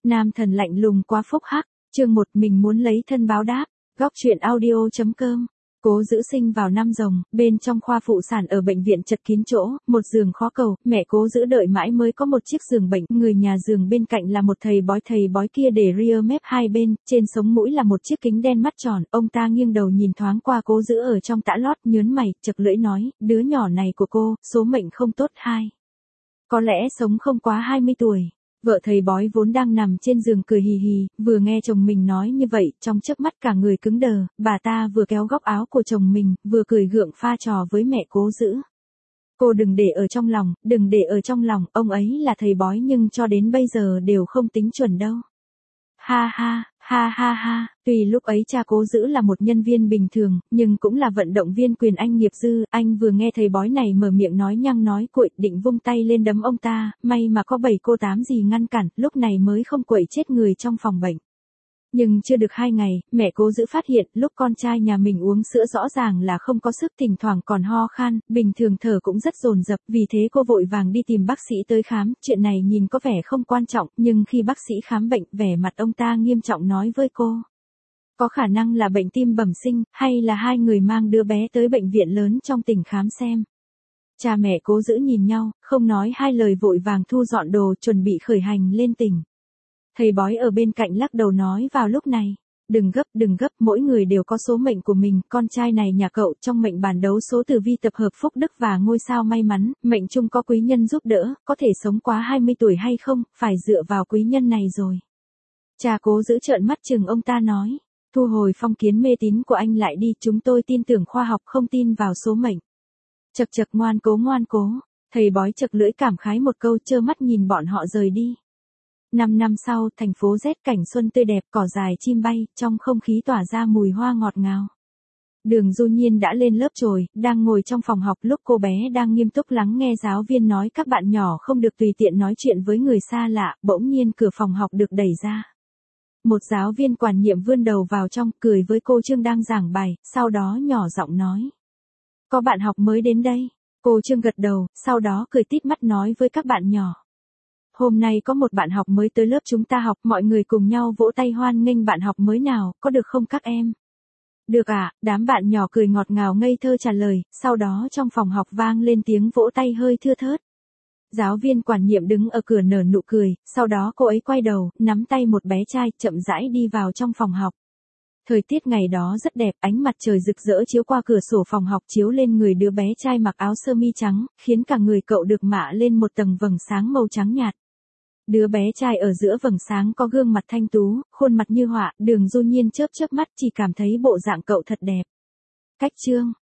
Nam thần lạnh lùng quá phúc hắc, chương 1 mình muốn lấy thân báo đáp, góc truyện audio.com. Cố Dữ sinh vào năm Rồng, bên trong khoa phụ sản ở bệnh viện chật kín chỗ, một giường khó cầu, mẹ Cố Dữ đợi mãi mới có một chiếc giường bệnh, người nhà giường bên cạnh là một thầy bói kia để ria mép hai bên, trên sống mũi là một chiếc kính đen mắt tròn, ông ta nghiêng đầu nhìn thoáng qua Cố Dữ ở trong tã lót, nhớn mày, chật lưỡi nói, đứa nhỏ này của cô, số mệnh không tốt hai. Có lẽ sống không quá 20 tuổi. Vợ thầy bói vốn đang nằm trên giường cười hì hì, vừa nghe chồng mình nói như vậy, trong chớp mắt cả người cứng đờ, bà ta vừa kéo góc áo của chồng mình, vừa cười gượng pha trò với mẹ Cố Dữ. Cô đừng để ở trong lòng, đừng để ở trong lòng, ông ấy là thầy bói nhưng cho đến bây giờ đều không tính chuẩn đâu. Ha ha, ha ha ha, tuy lúc ấy cha Cố Dữ là một nhân viên bình thường, nhưng cũng là vận động viên quyền Anh nghiệp dư, anh vừa nghe thầy bói này mở miệng nói nhăng nói cuội, định vung tay lên đấm ông ta, may mà có 7 cô 8 gì ngăn cản, lúc này mới không quậy chết người trong phòng bệnh. Nhưng chưa được 2 ngày, mẹ Cố Dữ phát hiện lúc con trai nhà mình uống sữa rõ ràng là không có sức, thỉnh thoảng còn ho khan, bình thường thở cũng rất dồn dập, vì thế cô vội vàng đi tìm bác sĩ tới khám, chuyện này nhìn có vẻ không quan trọng, nhưng khi bác sĩ khám bệnh, vẻ mặt ông ta nghiêm trọng nói với cô. Có khả năng là bệnh tim bẩm sinh, hay là hai người mang đứa bé tới bệnh viện lớn trong tỉnh khám xem. Cha mẹ Cố Dữ nhìn nhau, không nói hai lời vội vàng thu dọn đồ chuẩn bị khởi hành lên tỉnh. Thầy bói ở bên cạnh lắc đầu nói vào lúc này, đừng gấp, mỗi người đều có số mệnh của mình, con trai này nhà cậu trong mệnh bản đấu số tử vi tập hợp phúc đức và ngôi sao may mắn, mệnh chung có quý nhân giúp đỡ, có thể sống quá 20 tuổi hay không, phải dựa vào quý nhân này rồi. Cha Cố Dữ trợn mắt chừng ông ta nói, thu hồi phong kiến mê tín của anh lại đi, chúng tôi tin tưởng khoa học không tin vào số mệnh. Chật ngoan cố, thầy bói chật lưỡi cảm khái một câu trơ mắt nhìn bọn họ rời đi. 5 năm sau, thành phố rét cảnh xuân tươi đẹp, cỏ dài chim bay, trong không khí tỏa ra mùi hoa ngọt ngào. Đường Du Nhiên đã lên lớp rồi, đang ngồi trong phòng học lúc cô bé đang nghiêm túc lắng nghe giáo viên nói các bạn nhỏ không được tùy tiện nói chuyện với người xa lạ, bỗng nhiên cửa phòng học được đẩy ra. Một giáo viên quản nhiệm vươn đầu vào trong, cười với cô Trương đang giảng bài, sau đó nhỏ giọng nói. Có bạn học mới đến đây. Cô Trương gật đầu, sau đó cười tít mắt nói với các bạn nhỏ. Hôm nay có một bạn học mới tới lớp chúng ta học, mọi người cùng nhau vỗ tay hoan nghênh bạn học mới nào, có được không các em? Được ạ, đám bạn nhỏ cười ngọt ngào ngây thơ trả lời, sau đó trong phòng học vang lên tiếng vỗ tay hơi thưa thớt. Giáo viên quản nhiệm đứng ở cửa nở nụ cười, sau đó cô ấy quay đầu, nắm tay một bé trai, chậm rãi đi vào trong phòng học. Thời tiết ngày đó rất đẹp, ánh mặt trời rực rỡ chiếu qua cửa sổ phòng học chiếu lên người đứa bé trai mặc áo sơ mi trắng, khiến cả người cậu được mạ lên một tầng vầng sáng màu trắng nhạt. Đứa bé trai ở giữa vầng sáng có gương mặt thanh tú, khuôn mặt như họa, Đường Du Nhiên chớp mắt chỉ cảm thấy bộ dạng cậu thật đẹp. Cách chương